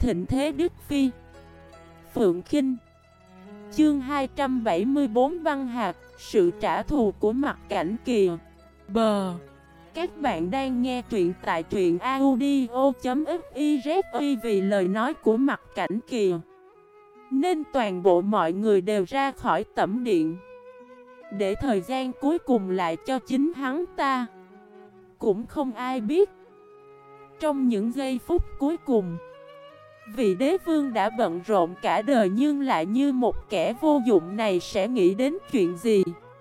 thịnh thế Đức Phi. Phượng Khinh. Chương 274 băng hạt, sự trả thù của Mặc Cảnh Kỳ. Bờ. Các bạn đang nghe truyện tại truyện audio.fiz. Vì lời nói của Mặc Cảnh Kỳ nên toàn bộ mọi người đều ra khỏi tẩm điện, để thời gian cuối cùng lại cho chính hắn ta. Cũng không ai biết, trong những giây phút cuối cùng, vị đế vương đã bận rộn cả đời nhưng lại như một kẻ vô dụng này sẽ nghĩ đến chuyện gì.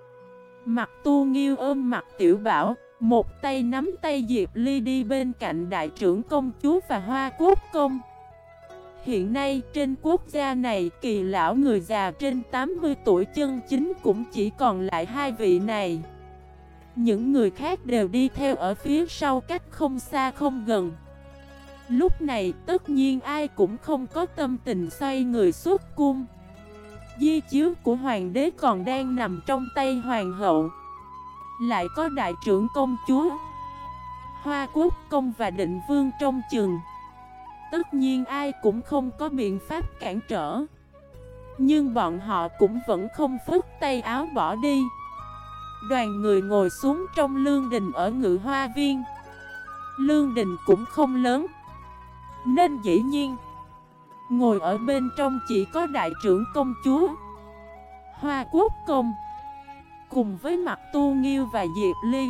Mặc Tu Nghiêu ôm Mặc Tiểu Bảo, một tay nắm tay Diệp Ly đi bên cạnh đại trưởng công chúa và Hoa Quốc công. Hiện nay trên quốc gia này, Kỳ lão người già trên 80 tuổi chân chính cũng chỉ còn lại hai vị này. Những người khác đều đi theo ở phía sau cách không xa không gần. Lúc này tất nhiên ai cũng không có tâm tình xoay người xuất cung. Di chiếu của hoàng đế còn đang nằm trong tay hoàng hậu, lại có đại trưởng công chúa, Hoa Quốc công và Định Vương trong chừng. Tất nhiên ai cũng không có biện pháp cản trở, nhưng bọn họ cũng vẫn không phất tay áo bỏ đi. Đoàn người ngồi xuống trong lương đình ở Ngự Hoa Viên. Lương đình cũng không lớn, nên dĩ nhiên ngồi ở bên trong chỉ có đại trưởng công chúa, Hoa Quốc công, cùng với Mặc Tu Nghiêu và Diệp Ly.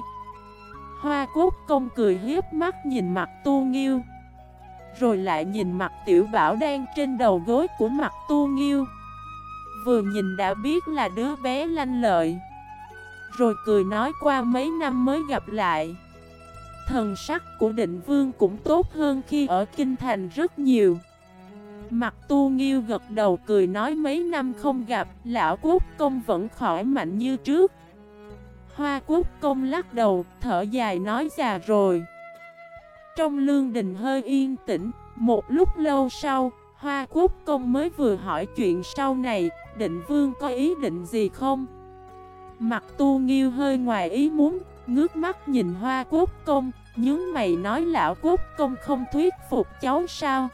Hoa Quốc công cười hiếp mắt nhìn Mặc Tu Nghiêu, rồi lại nhìn Mặc Tiểu Bảo đang trên đầu gối của Mặc Tu Nghiêu. Vừa nhìn đã biết là đứa bé lanh lợi, rồi cười nói qua mấy năm mới gặp lại. Thần sắc của Định Vương cũng tốt hơn khi ở Kinh Thành rất nhiều. Mặc Tu Nghiêu gật đầu cười nói mấy năm không gặp, lão quốc công vẫn khỏe mạnh như trước. Hoa Quốc công lắc đầu, thở dài nói già rồi. Trong lương đình hơi yên tĩnh, một lúc lâu sau, Hoa Quốc công mới vừa hỏi chuyện sau này, Định Vương có ý định gì không? Mặc Tu Nghiêu hơi ngoài ý muốn, ngước mắt nhìn Hoa Quốc công, nhướng mày nói lão quốc công không thuyết phục cháu sao?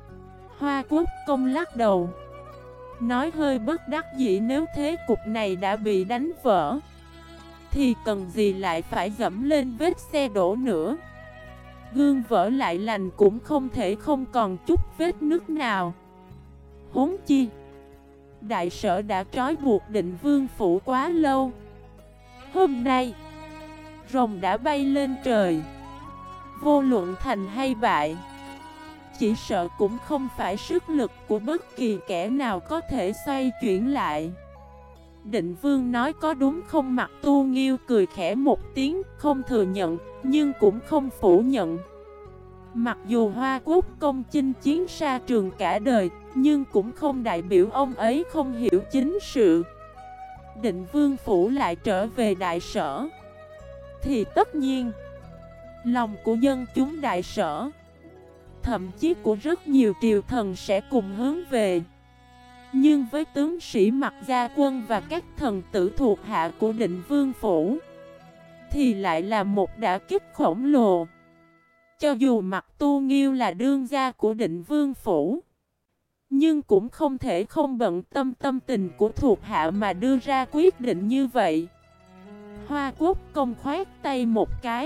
Hoa Quốc công lắc đầu, nói hơi bất đắc dĩ, nếu thế cục này đã bị đánh vỡ thì cần gì lại phải dẫm lên vết xe đổ nữa. Gương vỡ lại lành cũng không thể không còn chút vết nứt nào. Huống chi đại sở đã trói buộc Định Vương phủ quá lâu. Hôm nay rồng đã bay lên trời, vô luận thành hay bại, chỉ sợ cũng không phải sức lực của bất kỳ kẻ nào có thể xoay chuyển lại. Định Vương nói có đúng không? Mặc Tu Nghiêu cười khẽ một tiếng, không thừa nhận, nhưng cũng không phủ nhận. Mặc dù Hoa Quốc công chinh chiến xa trường cả đời, nhưng cũng không đại biểu ông ấy không hiểu chính sự. Định Vương phủ lại trở về đại sở, thì tất nhiên lòng của dân chúng đại sở, thậm chí của rất nhiều triều thần sẽ cùng hướng về. Nhưng với tướng sĩ Mặc Gia quân và các thần tử thuộc hạ của Định Vương phủ thì lại là một đả kích khổng lồ. Cho dù Mặc Tu Nghiêu là đương gia của Định Vương phủ, nhưng cũng không thể không bận tâm tâm tình của thuộc hạ mà đưa ra quyết định như vậy. Hoa Quốc công khoát tay một cái,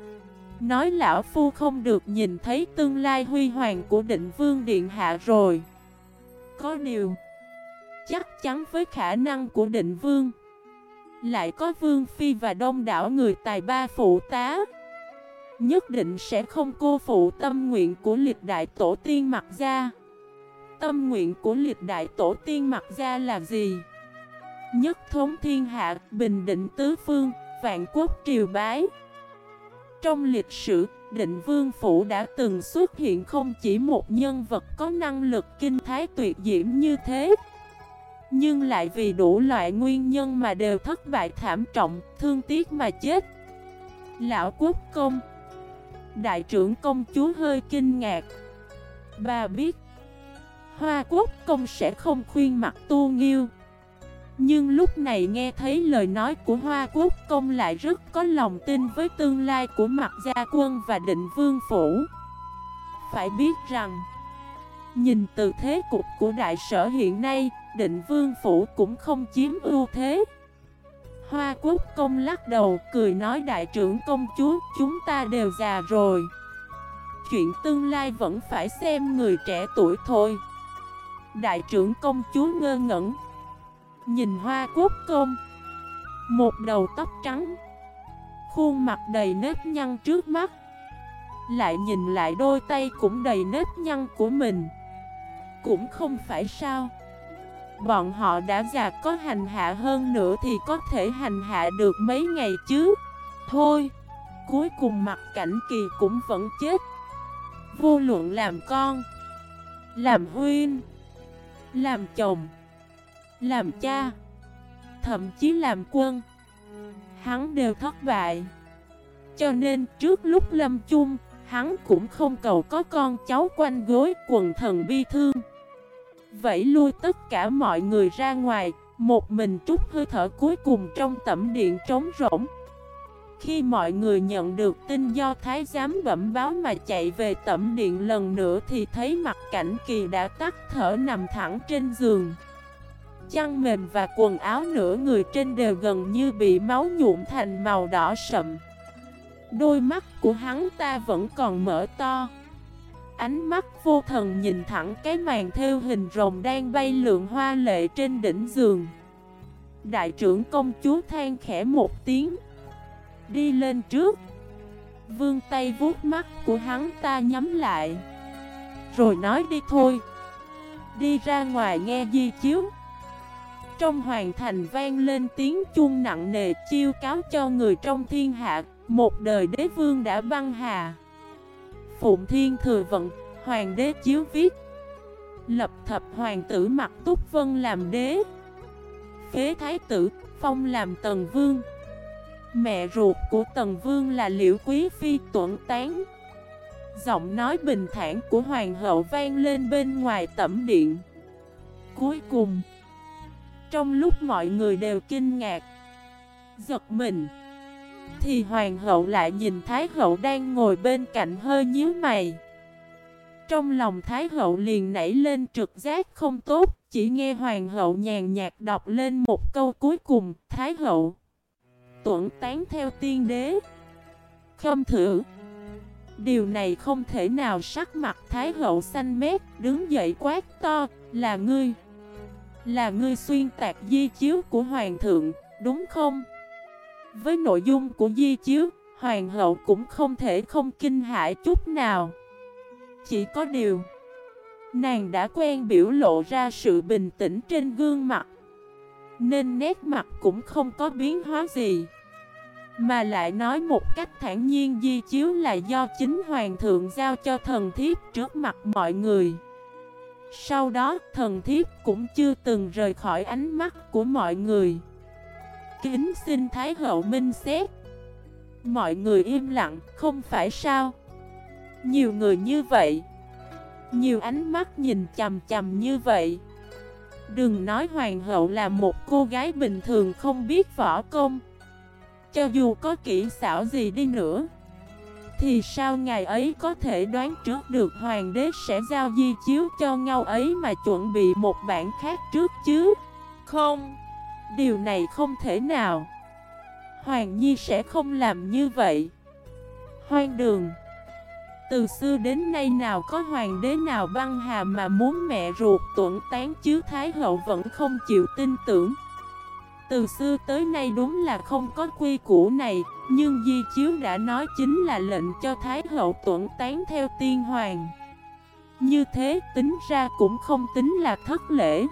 nói lão phu không được nhìn thấy tương lai huy hoàng của Định Vương điện hạ rồi. Có điều chắc chắn với khả năng của Định Vương, lại có Vương Phi và đông đảo người tài ba phụ tá, nhất định sẽ không cô phụ tâm nguyện của lịch đại tổ tiên Mặc Gia. Tâm nguyện của lịch đại tổ tiên Mặc Gia là gì? Nhất thống thiên hạ, bình định tứ phương, vạn quốc triều bái. Trong lịch sử, Định Vương phủ đã từng xuất hiện không chỉ một nhân vật có năng lực kinh thái tuyệt diễm như thế, nhưng lại vì đủ loại nguyên nhân mà đều thất bại thảm trọng, thương tiếc mà chết. Lão quốc công, đại trưởng công chúa hơi kinh ngạc. Bà biết Hoa Quốc công sẽ không khuyên Mặc Tu Nghiêu, nhưng lúc này nghe thấy lời nói của Hoa Quốc công lại rất có lòng tin với tương lai của Mặc Gia quân và Định Vương phủ. Phải biết rằng Nhìn từ thế cục của đại sở hiện nay, Định Vương phủ cũng không chiếm ưu thế. Hoa Quốc công lắc đầu, cười nói đại trưởng công chúa, chúng ta đều già rồi. Chuyện tương lai vẫn phải xem người trẻ tuổi thôi. Đại trưởng công chúa ngơ ngẩn, nhìn Hoa Quốc công, một đầu tóc trắng, khuôn mặt đầy nếp nhăn trước mắt, lại nhìn lại đôi tay cũng đầy nếp nhăn của mình. Cũng không phải sao, bọn họ đã già, có hành hạ hơn nữa thì có thể hành hạ được mấy ngày chứ. Thôi, cuối cùng Mặc Cảnh Kỳ cũng vẫn chết. Vô luận làm con, làm huynh, làm chồng, làm cha, thậm chí làm quân, hắn đều thất bại. Cho nên trước lúc lâm chung, hắn cũng không cầu có con cháu quanh gối quần thần bi thương. Vẫy lui tất cả mọi người ra ngoài, một mình trút hơi thở cuối cùng trong tẩm điện trống rỗng. Khi mọi người nhận được tin do thái giám bẩm báo mà chạy về tẩm điện lần nữa thì thấy Mặc Cảnh Kỳ đã tắt thở nằm thẳng trên giường. Chăn mền và quần áo nửa người trên đều gần như bị máu nhuộm thành màu đỏ sậm. Đôi mắt của hắn ta vẫn còn mở to, ánh mắt vô thần nhìn thẳng cái màn thêu hình rồng đang bay lượn hoa lệ trên đỉnh giường. Đại trưởng công chúa than khẽ một tiếng, đi lên trước, vươn tay vuốt mắt của hắn ta nhắm lại, rồi nói đi thôi, đi ra ngoài nghe di chiếu. Trong hoàng thành vang lên tiếng chuông nặng nề chiêu cáo cho người trong thiên hạ, một đời đế vương đã băng hà. Phụng Thiên Thừa Vận, hoàng đế chiếu viết, lập thập hoàng tử Mặc Túc Vân làm đế, phế thái tử, phong làm Tần Vương. Mẹ ruột của Tần Vương là Liễu Quý Phi tuẫn tán. Giọng nói bình thản của hoàng hậu vang lên bên ngoài tẩm điện. Cuối cùng, trong lúc mọi người đều kinh ngạc, giật mình, thì hoàng hậu lại nhìn thái hậu đang ngồi bên cạnh hơi nhíu mày. Trong lòng thái hậu liền nảy lên trực giác không tốt, chỉ nghe hoàng hậu nhàn nhạt đọc lên một câu cuối cùng, thái hậu tuẫn tán theo tiên đế. Khâm thử. Điều này không thể nào. Sắc mặt thái hậu xanh mét, đứng dậy quát to, là ngươi. Là ngươi xuyên tạc di chiếu của hoàng thượng, đúng không? Với nội dung của di chiếu, hoàng hậu cũng không thể không kinh hãi chút nào. Chỉ có điều, nàng đã quen biểu lộ ra sự bình tĩnh trên gương mặt, nên nét mặt cũng không có biến hóa gì, mà lại nói một cách thản nhiên di chiếu là do chính hoàng thượng giao cho thần thiếp trước mặt mọi người. Sau đó thần thiếp cũng chưa từng rời khỏi ánh mắt của mọi người. Kính xin thái hậu minh xét. Mọi người im lặng, không phải sao? Nhiều người như vậy, nhiều ánh mắt nhìn chằm chằm như vậy. Đừng nói hoàng hậu là một cô gái bình thường không biết võ công, cho dù có kỹ xảo gì đi nữa, thì sao ngài ấy có thể đoán trước được hoàng đế sẽ giao di chiếu cho ngao ấy mà chuẩn bị một bản khác trước chứ? Không, điều này không thể nào. Hoàng nhi sẽ không làm như vậy. Hoang đường. Từ xưa đến nay nào có hoàng đế nào băng hà mà muốn mẹ ruột tuẫn tán chứ? Thái hậu vẫn không chịu tin tưởng. Từ xưa tới nay đúng là không có quy củ này, nhưng di chiếu đã nói chính là lệnh cho thái hậu tuẫn tán theo tiên hoàng. Như thế tính ra cũng không tính là thất lễ,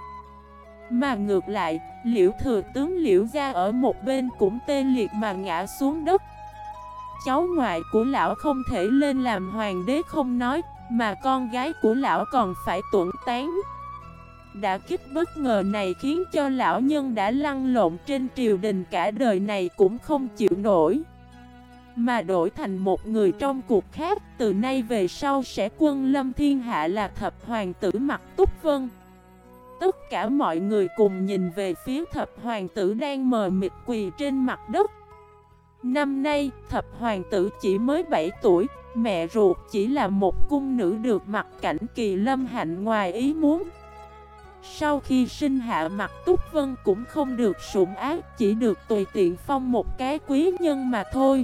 mà ngược lại, Liễu thừa tướng Liễu gia ở một bên cũng tê liệt mà ngã xuống đất. Cháu ngoại của lão không thể lên làm hoàng đế không nói, mà con gái của lão còn phải tuẫn tán. Đả kích bất ngờ này khiến cho lão nhân đã lăn lộn trên triều đình cả đời này cũng không chịu nổi, mà đổi thành một người trong cuộc khác. Từ nay về sau sẽ quân lâm thiên hạ là thập hoàng tử Mặc Túc Vân. Tất cả mọi người cùng nhìn về phía thập hoàng tử đang mờ mịt quỳ trên mặt đất. Năm nay, thập hoàng tử chỉ mới 7 tuổi, Mẹ ruột chỉ là một cung nữ được Mặc Cảnh Kỳ lâm hạnh ngoài ý muốn. Sau khi sinh hạ Mặc Túc Vân cũng không được sủng ái, chỉ được tùy tiện phong một cái quý nhân mà thôi.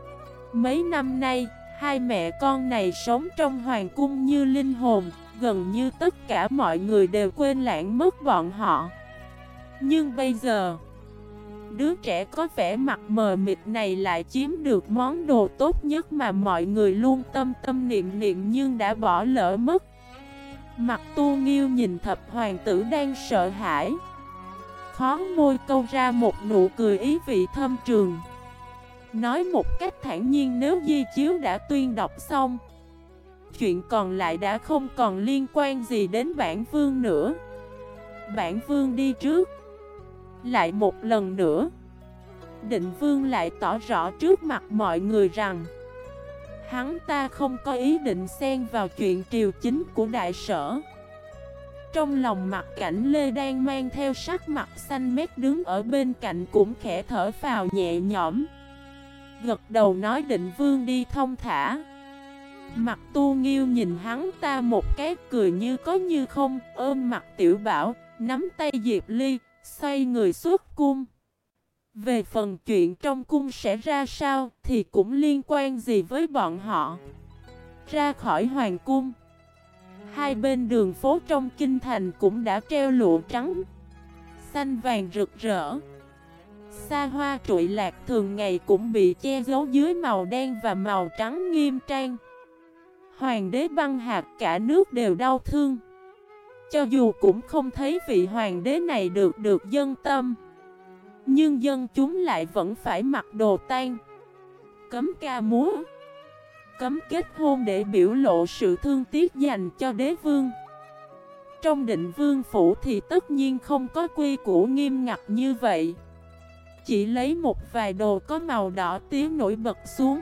Mấy năm nay, hai mẹ con này sống trong hoàng cung như linh hồn, gần như tất cả mọi người đều quên lãng mất bọn họ. Nhưng bây giờ, đứa trẻ có vẻ mặt mờ mịt này lại chiếm được món đồ tốt nhất mà mọi người luôn tâm tâm niệm niệm nhưng đã bỏ lỡ mất. Mặt Tu Nghiêu nhìn thập hoàng tử đang sợ hãi, khó môi câu ra một nụ cười ý vị thâm trường. Nói một cách thản nhiên, nếu di chiếu đã tuyên đọc xong, chuyện còn lại đã không còn liên quan gì đến bản vương nữa. Bản vương đi trước. Lại một lần nữa, Định Vương lại tỏ rõ trước mặt mọi người rằng hắn ta không có ý định xen vào chuyện triều chính của đại sở. Trong lòng Mặc Cảnh Lê đang mang theo sắc mặt xanh mét đứng ở bên cạnh cũng khẽ thở phào nhẹ nhõm, gật đầu nói Định Vương đi thông thả. Mặt Tu Nghiêu nhìn hắn ta một cái, cười như có như không, ôm mặt Tiểu Bảo, nắm tay Diệp Ly, xoay người xuất cung. Về phần chuyện trong cung sẽ ra sao thì cũng liên quan gì với bọn họ. Ra khỏi hoàng cung, hai bên đường phố trong kinh thành cũng đã treo lụa trắng, xanh vàng rực rỡ. Xa hoa trụi lạc thường ngày cũng bị che giấu dưới màu đen và màu trắng nghiêm trang. Hoàng đế Băng Hạc cả nước đều đau thương. Cho dù cũng không thấy vị hoàng đế này được dân tâm, nhưng dân chúng lại vẫn phải mặc đồ tang, cấm ca múa, cấm kết hôn để biểu lộ sự thương tiếc dành cho đế vương. Trong Định Vương phủ thì tất nhiên không có quy củ nghiêm ngặt như vậy, chỉ lấy một vài đồ có màu đỏ tía nổi bật xuống.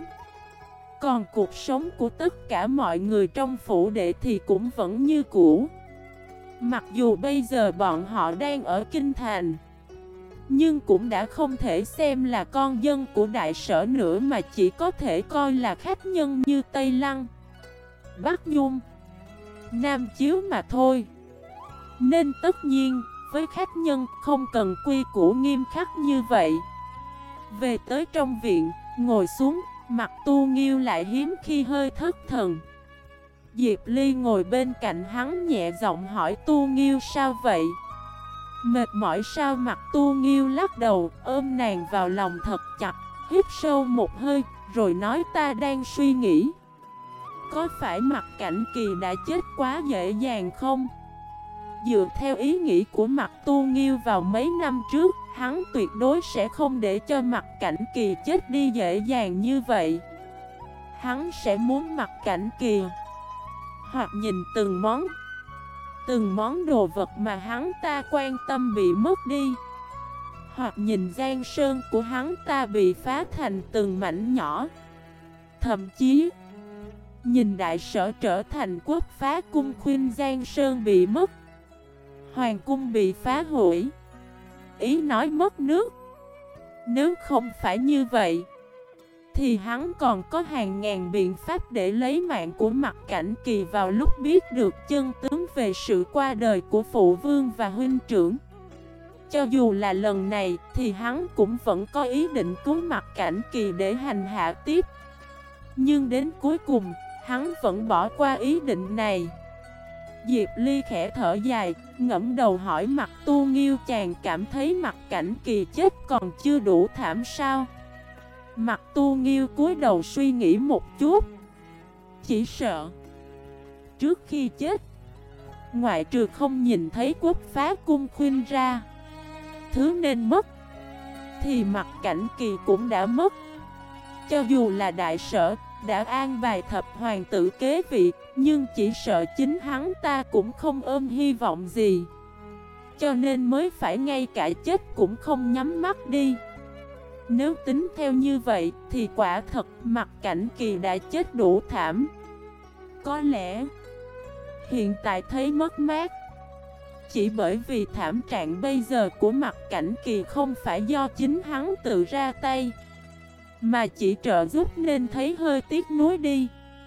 Còn cuộc sống của tất cả mọi người trong phủ đệ thì cũng vẫn như cũ. Mặc dù bây giờ bọn họ đang ở kinh thành, nhưng cũng đã không thể xem là con dân của đại sở nữa, mà chỉ có thể coi là khách nhân như Tây Lăng, Bắc Nhung, Nam Chiếu mà thôi. Nên tất nhiên, với khách nhân không cần quy củ nghiêm khắc như vậy. Về tới trong viện, ngồi xuống, Mặt Tu Nghiêu lại hiếm khi hơi thất thần. Diệp Ly ngồi bên cạnh hắn nhẹ giọng hỏi Tu Nghiêu sao vậy? Mệt mỏi sao? Mặt Tu Nghiêu lắc đầu, ôm nàng vào lòng thật chặt, hít sâu một hơi, rồi nói ta đang suy nghĩ, có phải Mặc Cảnh Kỳ đã chết quá dễ dàng không? Dựa theo ý nghĩ của Mặt Tu Nghiêu vào mấy năm trước, hắn tuyệt đối sẽ không để cho Mặc Cảnh Kỳ chết đi dễ dàng như vậy. Hắn sẽ muốn Mặc Cảnh Kỳ hoặc nhìn từng món đồ vật mà hắn ta quan tâm bị mất đi, hoặc nhìn giang sơn của hắn ta bị phá thành từng mảnh nhỏ. Thậm chí nhìn đại sở trở thành quốc phá cung, khuyên giang sơn bị mất, hoàng cung bị phá hủy, ý nói mất nước. Nếu không phải như vậy thì hắn còn có hàng ngàn biện pháp để lấy mạng của Mặc Cảnh Kỳ vào lúc biết được chân tướng về sự qua đời của phụ vương và huynh trưởng. Cho dù là lần này thì hắn cũng vẫn có ý định cứu Mặc Cảnh Kỳ để hành hạ tiếp. Nhưng đến cuối cùng, hắn vẫn bỏ qua ý định này. Diệp Ly khẽ thở dài, ngẫm đầu hỏi Mặt Tu Nghiêu, chàng cảm thấy Mặc Cảnh Kỳ chết còn chưa đủ thảm sao? Mặt Tu Nghiêu cúi đầu suy nghĩ một chút, chỉ sợ trước khi chết, ngoại trừ không nhìn thấy quốc phá cung khuyên ra thứ nên mất, thì Mặc Cảnh Kỳ cũng đã mất. Cho dù là đại sở đã an bài thập hoàng tử kế vị, nhưng chỉ sợ chính hắn ta cũng không ôm hy vọng gì, cho nên mới phải ngay cả chết cũng không nhắm mắt đi. Nếu tính theo như vậy thì quả thật Mặc Cảnh Kỳ đã chết đủ thảm. Có lẽ hiện tại thấy mất mát chỉ bởi vì thảm trạng bây giờ của Mặc Cảnh Kỳ không phải do chính hắn tự ra tay, mà chỉ trợ giúp nên thấy hơi tiếc nuối đi.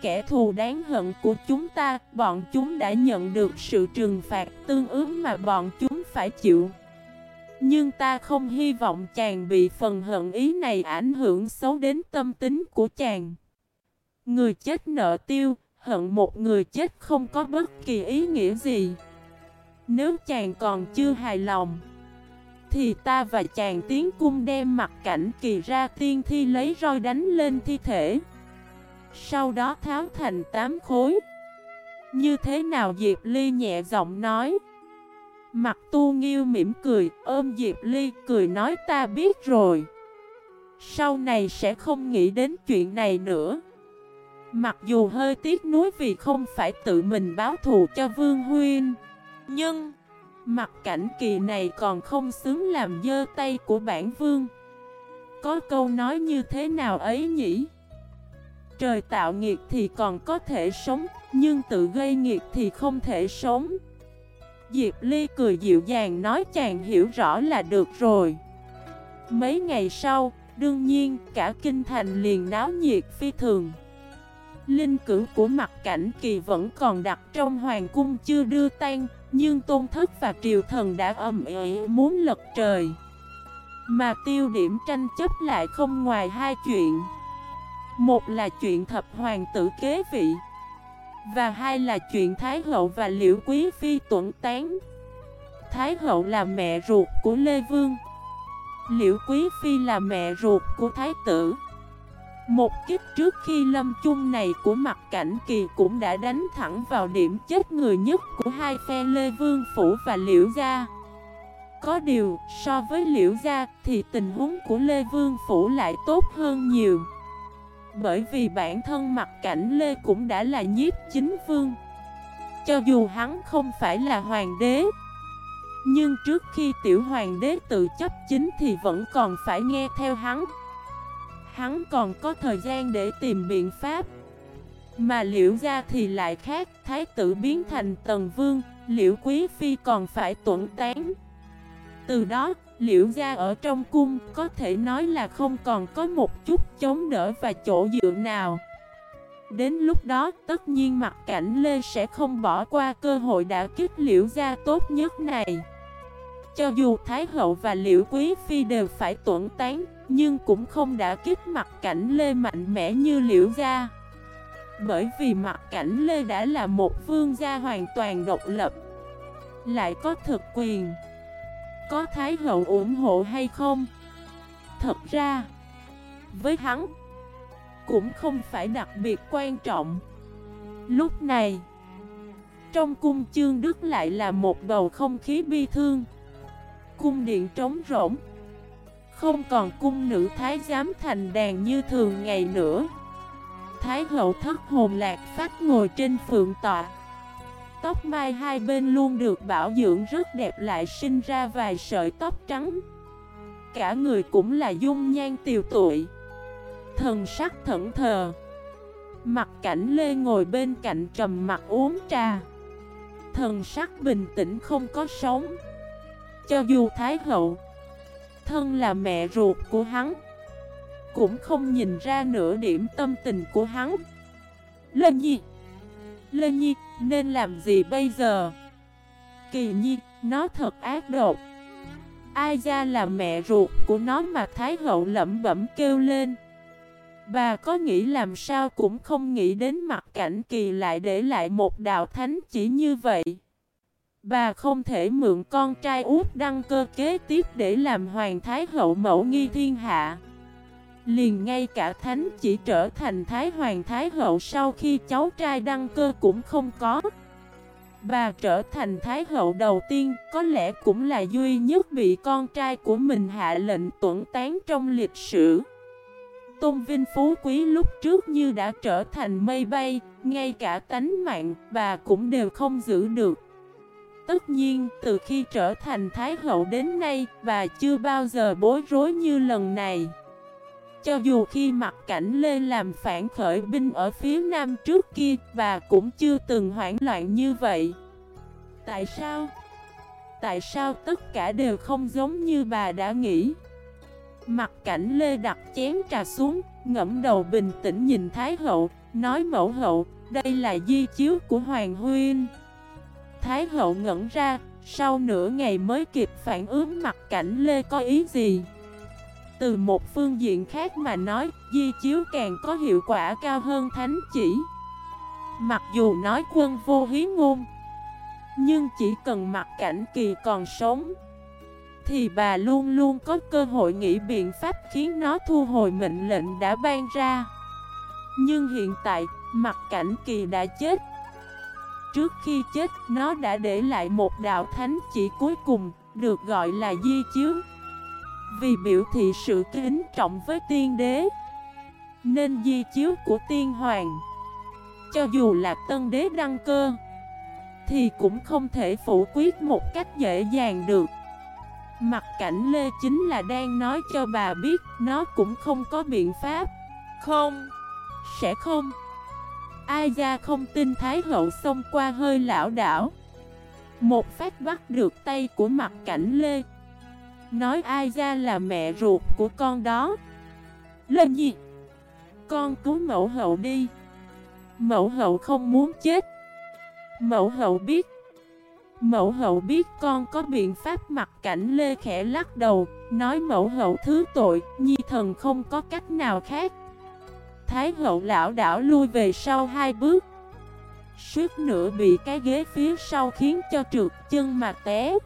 kẻ thù đáng hận của chúng ta, bọn chúng đã nhận được sự trừng phạt tương ứng mà bọn chúng phải chịu. Nhưng ta không hy vọng chàng bị phần hận ý này ảnh hưởng xấu đến tâm tính của chàng. Người chết nợ tiêu, hận một người chết không có bất kỳ ý nghĩa gì. Nếu chàng còn chưa hài lòng, thì ta và chàng tiến cung đem Mặc Cảnh Kỳ ra tiên thi lấy roi đánh lên thi thể, sau đó tháo thành 8 khối. Như thế nào? Diệp Ly nhẹ giọng nói. Mặt Tu Nghiêu mỉm cười, ôm Diệp Ly cười nói ta biết rồi. Sau này sẽ không nghĩ đến chuyện này nữa. Mặc dù hơi tiếc nuối vì không phải tự mình báo thù cho Vương Huynh, nhưng Mặc Cảnh Kỳ này còn không xứng làm dơ tay của bản vương. Có câu nói như thế nào ấy nhỉ? Trời tạo nghiệt thì còn có thể sống, nhưng tự gây nghiệt thì không thể sống. Diệp Ly cười dịu dàng nói chàng hiểu rõ là được rồi. Mấy ngày sau, đương nhiên cả kinh thành liền náo nhiệt phi thường. Linh cữu của Mặc Cảnh Kỳ vẫn còn đặt trong hoàng cung chưa đưa tan, nhưng Tôn Thất và Triều Thần đã ầm ĩ muốn lật trời. Mà tiêu điểm tranh chấp lại không ngoài hai chuyện. Một là chuyện thập hoàng tử kế vị, và hai là chuyện Thái Hậu và Liễu Quý Phi tuẫn tán. Thái Hậu là mẹ ruột của Lê Vương, Liễu Quý Phi là mẹ ruột của Thái tử. Một kích trước khi lâm chung này của Mặc Cảnh Kỳ cũng đã đánh thẳng vào điểm chết người nhất của hai phe Lê Vương Phủ và Liễu Gia. Có điều, so với Liễu Gia thì tình huống của Lê Vương Phủ lại tốt hơn nhiều. Bởi vì bản thân Mặc Cảnh Lê cũng đã là nhiếp chính vương. Cho dù hắn không phải là hoàng đế, nhưng trước khi tiểu hoàng đế tự chấp chính thì vẫn còn phải nghe theo hắn. Hắn còn có thời gian để tìm biện pháp. Mà Liễu Gia thì lại khác, thái tử biến thành tần vương, Liễu Quý Phi còn phải tuẫn tán. Từ đó, Liễu Gia ở trong cung có thể nói là không còn có một chút chống đỡ và chỗ dựa nào. Đến lúc đó, tất nhiên Mặc Cảnh Lê sẽ không bỏ qua cơ hội đả kích Liễu Gia tốt nhất này. Cho dù Thái Hậu và Liễu Quý Phi đều phải tuẫn tán, nhưng cũng không đả kích Mặc Cảnh Lê mạnh mẽ như Liễu Gia. Bởi vì Mặc Cảnh Lê đã là một vương gia hoàn toàn độc lập, lại có thực quyền. Có Thái Hậu ủng hộ hay không? Thật ra, với hắn, cũng không phải đặc biệt quan trọng. Lúc này, trong cung Chương Đức lại là một bầu không khí bi thương. Cung điện trống rỗng, không còn cung nữ thái giám thành đàn như thường ngày nữa. Thái Hậu thất hồn lạc phách ngồi trên phượng tọa. Tóc mai hai bên luôn được bảo dưỡng rất đẹp, lại sinh ra vài sợi tóc trắng. Cả người cũng là dung nhan tiều tụy, thần sắc thẫn thờ. Mặc Cảnh Lê ngồi bên cạnh trầm mặt uống trà, thần sắc bình tĩnh không có sóng. Cho dù Thái Hậu, thân là mẹ ruột của hắn, cũng không nhìn ra nửa điểm tâm tình của hắn. Lên Nhi, Lên Nhi, nên làm gì bây giờ? Kỳ Nhi, nó thật ác độc. Ai ra là mẹ ruột của nó mà? Thái Hậu lẩm bẩm kêu lên. Bà có nghĩ làm sao cũng không nghĩ đến Mặc Cảnh Kỳ lại để lại một đạo thánh chỉ như vậy. Bà không thể mượn con trai út đăng cơ kế tiếp để làm hoàng thái hậu mẫu nghi thiên hạ. Liền ngay cả thánh chỉ trở thành thái hoàng thái hậu sau khi cháu trai đăng cơ cũng không có. Bà trở thành thái hậu đầu tiên, có lẽ cũng là duy nhất bị con trai của mình hạ lệnh tuẫn tán trong lịch sử. Tôn vinh phú quý lúc trước như đã trở thành mây bay, ngay cả tánh mạng bà cũng đều không giữ được. Tất nhiên, từ khi trở thành thái hậu đến nay, bà chưa bao giờ bối rối như lần này. Cho dù khi Mặc Cảnh Lê làm phản khởi binh ở phía nam trước kia, bà cũng chưa từng hoảng loạn như vậy. Tại sao? Tại sao tất cả đều không giống như bà đã nghĩ? Mặc Cảnh Lê đặt chén trà xuống, ngẫm đầu bình tĩnh nhìn Thái hậu, nói mẫu hậu, đây là di chiếu của Hoàng Huynh. Thái hậu ngẩn ra, sau nửa ngày mới kịp phản ứng Mặc Cảnh Lê có ý gì. Từ một phương diện khác mà nói, di chiếu càng có hiệu quả cao hơn thánh chỉ. Mặc dù nói quân vô hí ngôn, nhưng chỉ cần Mặc Cảnh Kỳ còn sống thì bà luôn luôn có cơ hội nghĩ biện pháp khiến nó thu hồi mệnh lệnh đã ban ra. Nhưng hiện tại, Mặc Cảnh Kỳ đã chết. Trước khi chết, nó đã để lại một đạo thánh chỉ cuối cùng, được gọi là di chiếu. Vì biểu thị sự kính trọng với tiên đế, nên di chiếu của tiên hoàng, cho dù là tân đế đăng cơ, thì cũng không thể phủ quyết một cách dễ dàng được. Mặc Cảnh Lê chính là đang nói cho bà biết nó cũng không có biện pháp. Không, sẽ không. Ai ra không tin. Thái hậu xông qua hơi lảo đảo, một phát bắt được tay của Mặc Cảnh Lê, nói ai ra là mẹ ruột của con đó. Lên gì? Con cứu mẫu hậu đi. Mẫu hậu không muốn chết. Mẫu hậu biết. Mẫu hậu biết con có biện pháp. Mặc Cảnh Lê khẽ lắc đầu, nói mẫu hậu thứ tội, nhi thần không có cách nào khác. Thái hậu lảo đảo lui về sau 2 bước, suýt nữa bị cái ghế phía sau khiến cho trượt chân mà té,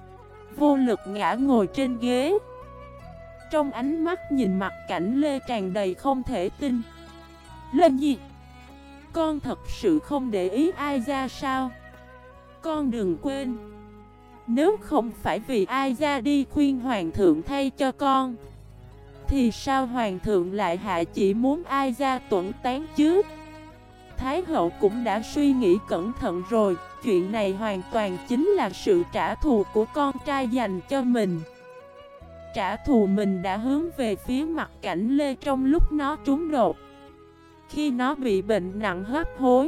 vô lực ngã ngồi trên ghế. Trong ánh mắt nhìn Mặc Cảnh Lê tràn đầy không thể tin. Lên gì? Con thật sự không để ý ai ra sao? Con đừng quên, nếu không phải vì ai ra đi khuyên hoàng thượng thay cho con, thì sao hoàng thượng lại hạ chỉ muốn ai ra tuẫn tán chứ? Thái hậu cũng đã suy nghĩ cẩn thận rồi. Chuyện này hoàn toàn chính là sự trả thù của con trai dành cho mình. Trả thù mình đã hướng về phía Mặc Cảnh Lê trong lúc nó trúng đột, khi nó bị bệnh nặng hấp hối,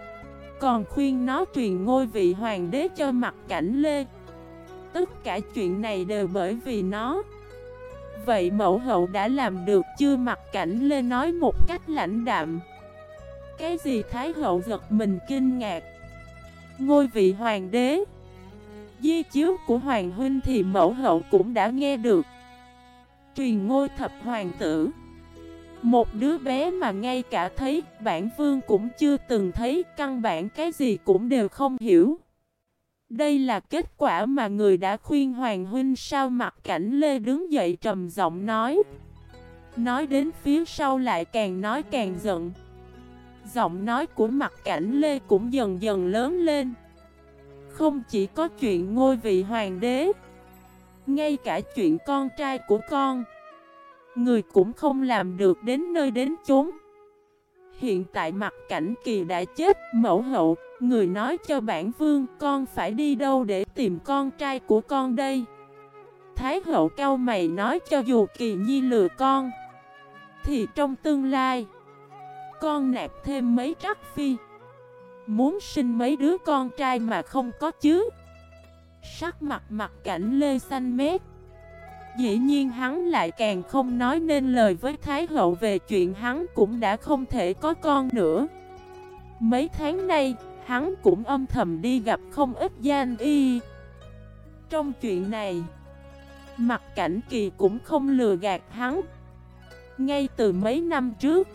còn khuyên nó truyền ngôi vị hoàng đế cho Mặc Cảnh Lê. Tất cả chuyện này đều bởi vì nó. Vậy mẫu hậu đã làm được chưa? Mặc Cảnh Lê nói một cách lãnh đạm. Cái gì? Thái hậu giật mình kinh ngạc. Ngôi vị hoàng đế, di chiếu của hoàng huynh thì mẫu hậu cũng đã nghe được. Truyền ngôi thập hoàng tử, một đứa bé mà ngay cả thấy bản vương cũng chưa từng thấy, căn bản cái gì cũng đều không hiểu. Đây là kết quả mà người đã khuyên hoàng huynh sao? Mặc Cảnh Lê đứng dậy trầm giọng nói. Nói đến phía sau lại càng nói càng giận. Giọng nói của Mặc Cảnh Lê cũng dần dần lớn lên. Không chỉ có chuyện ngôi vị hoàng đế, ngay cả chuyện con trai của con, người cũng không làm được đến nơi đến chốn. Hiện tại Mặc Cảnh Kỳ đã chết. Mẫu hậu, người nói cho bản vương con phải đi đâu để tìm con trai của con đây? Thái hậu cau mày nói cho dù Kỳ Nhi lừa con, thì trong tương lai con nạp thêm mấy trắc phi, muốn sinh mấy đứa con trai mà không có chứ? Sắc mặt Mặc Cảnh Lê xanh mét. Dĩ nhiên hắn lại càng không nói nên lời với Thái hậu về chuyện hắn cũng đã không thể có con nữa. Mấy tháng nay, hắn cũng âm thầm đi gặp không ít danh y. Trong chuyện này, Mặc Cảnh Kỳ cũng không lừa gạt hắn. Ngay từ mấy năm trước,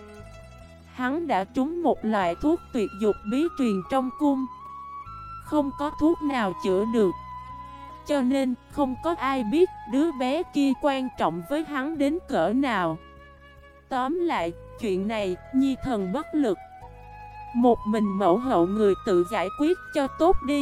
hắn đã trúng một loại thuốc tuyệt dục bí truyền trong cung. Không có thuốc nào chữa được, cho nên không có ai biết đứa bé kia quan trọng với hắn đến cỡ nào. Tóm lại, chuyện này, nhi thần bất lực. Một mình mẫu hậu người tự giải quyết cho tốt đi.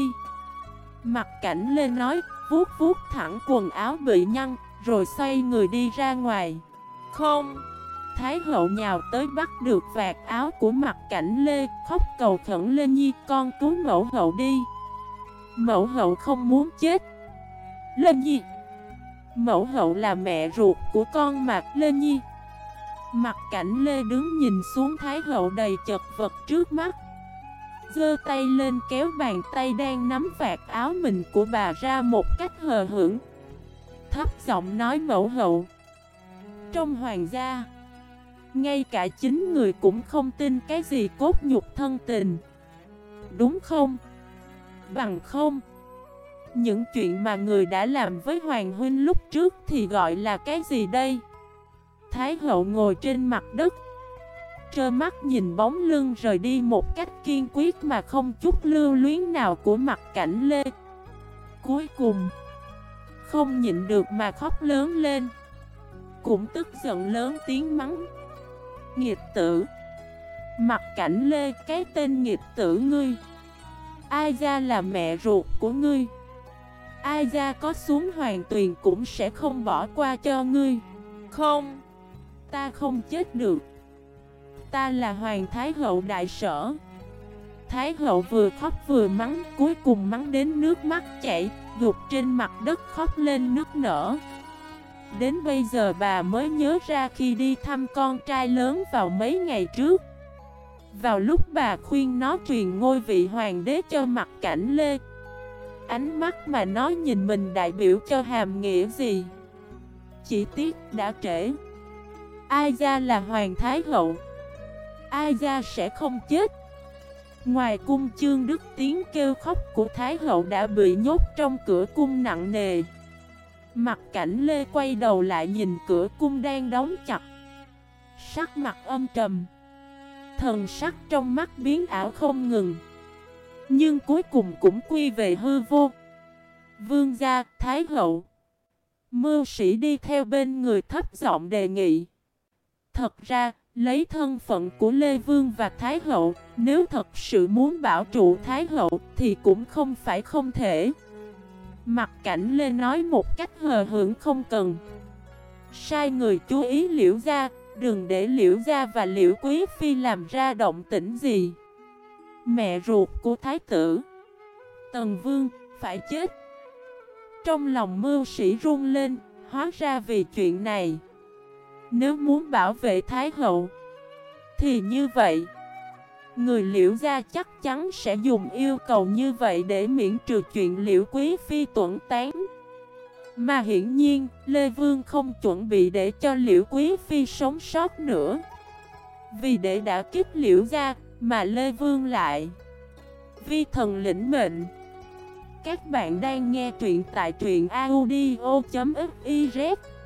Mặc Cảnh Lê nói, vuốt vuốt thẳng quần áo bị nhăn, rồi xoay người đi ra ngoài. Không! Thái hậu nhào tới bắt được vạt áo của Mặc Cảnh Lê, khóc cầu khẩn lên, nhi con cứu mẫu hậu đi. Mẫu hậu không muốn chết. Lên nhi, mẫu hậu là mẹ ruột của con mà. Lên nhi. Mặc Cảnh Lê đứng nhìn xuống Thái hậu đầy chật vật trước mắt, giơ tay lên kéo bàn tay đang nắm vạt áo mình của bà ra một cách hờ hững, thấp giọng nói mẫu hậu, trong hoàng gia Ngay cả chính người cũng không tin cái gì cốt nhục thân tình. Đúng không? Bằng không, những chuyện mà người đã làm với Hoàng huynh lúc trước thì gọi là cái gì đây? Thái hậu ngồi trên mặt đất, trơ mắt nhìn bóng lưng rời đi một cách kiên quyết mà không chút lưu luyến nào của Mặc Cảnh Lê. Cuối cùng, không nhịn được mà khóc lớn lên, cũng tức giận lớn tiếng mắng: nghịch tử! Mặc Cảnh Lê, cái tên nghịch tử ngươi! Ai ra là mẹ ruột của ngươi? Ai ra có xuống hoàng tuyền cũng sẽ không bỏ qua cho ngươi. Không, ta không chết được. Ta là Hoàng Thái Hậu Đại Sở. Thái Hậu vừa khóc vừa mắng, cuối cùng mắng đến nước mắt chảy, gục trên mặt đất khóc lên nức nở. Đến bây giờ bà mới nhớ ra khi đi thăm con trai lớn vào mấy ngày trước, vào lúc bà khuyên nó truyền ngôi vị hoàng đế cho Mặc Cảnh Lê, ánh mắt mà nó nhìn mình đại biểu cho hàm nghĩa gì. Chỉ tiếc đã trễ. Ai ra là Hoàng Thái Hậu, ai ra sẽ không chết. Ngoài cung, Chương Đức tiếng kêu khóc của Thái Hậu đã bị nhốt trong cửa cung nặng nề. Mặc Cảnh Lê quay đầu lại nhìn cửa cung đang đóng chặt, sắc mặt âm trầm, thần sắc trong mắt biến ảo không ngừng, nhưng cuối cùng cũng quy về hư vô. Vương gia, Thái Hậu. Mưu sĩ đi theo bên người thấp giọng đề nghị. Thật ra, lấy thân phận của Lê Vương và Thái Hậu, nếu thật sự muốn bảo trụ Thái Hậu thì cũng không phải không thể. Mặc Cảnh Lê nói một cách hờ hững không cần. Sai người chú ý Liễu gia, đừng để Liễu gia và Liễu Quý Phi làm ra động tĩnh gì. Mẹ ruột của Thái tử Tần Vương phải chết. Trong lòng mưu sĩ run lên, hóa ra vì chuyện này. Nếu muốn bảo vệ Thái Hậu thì như vậy, người Liễu gia chắc chắn sẽ dùng yêu cầu như vậy để miễn trừ chuyện Liễu Quý Phi tuẫn tán. Mà hiển nhiên, Lê Vương không chuẩn bị để cho Liễu Quý Phi sống sót nữa. Vì để đả kích Liễu gia, mà Lê Vương lại vi thần lĩnh mệnh. Các bạn đang nghe truyện tại truyện audio.fif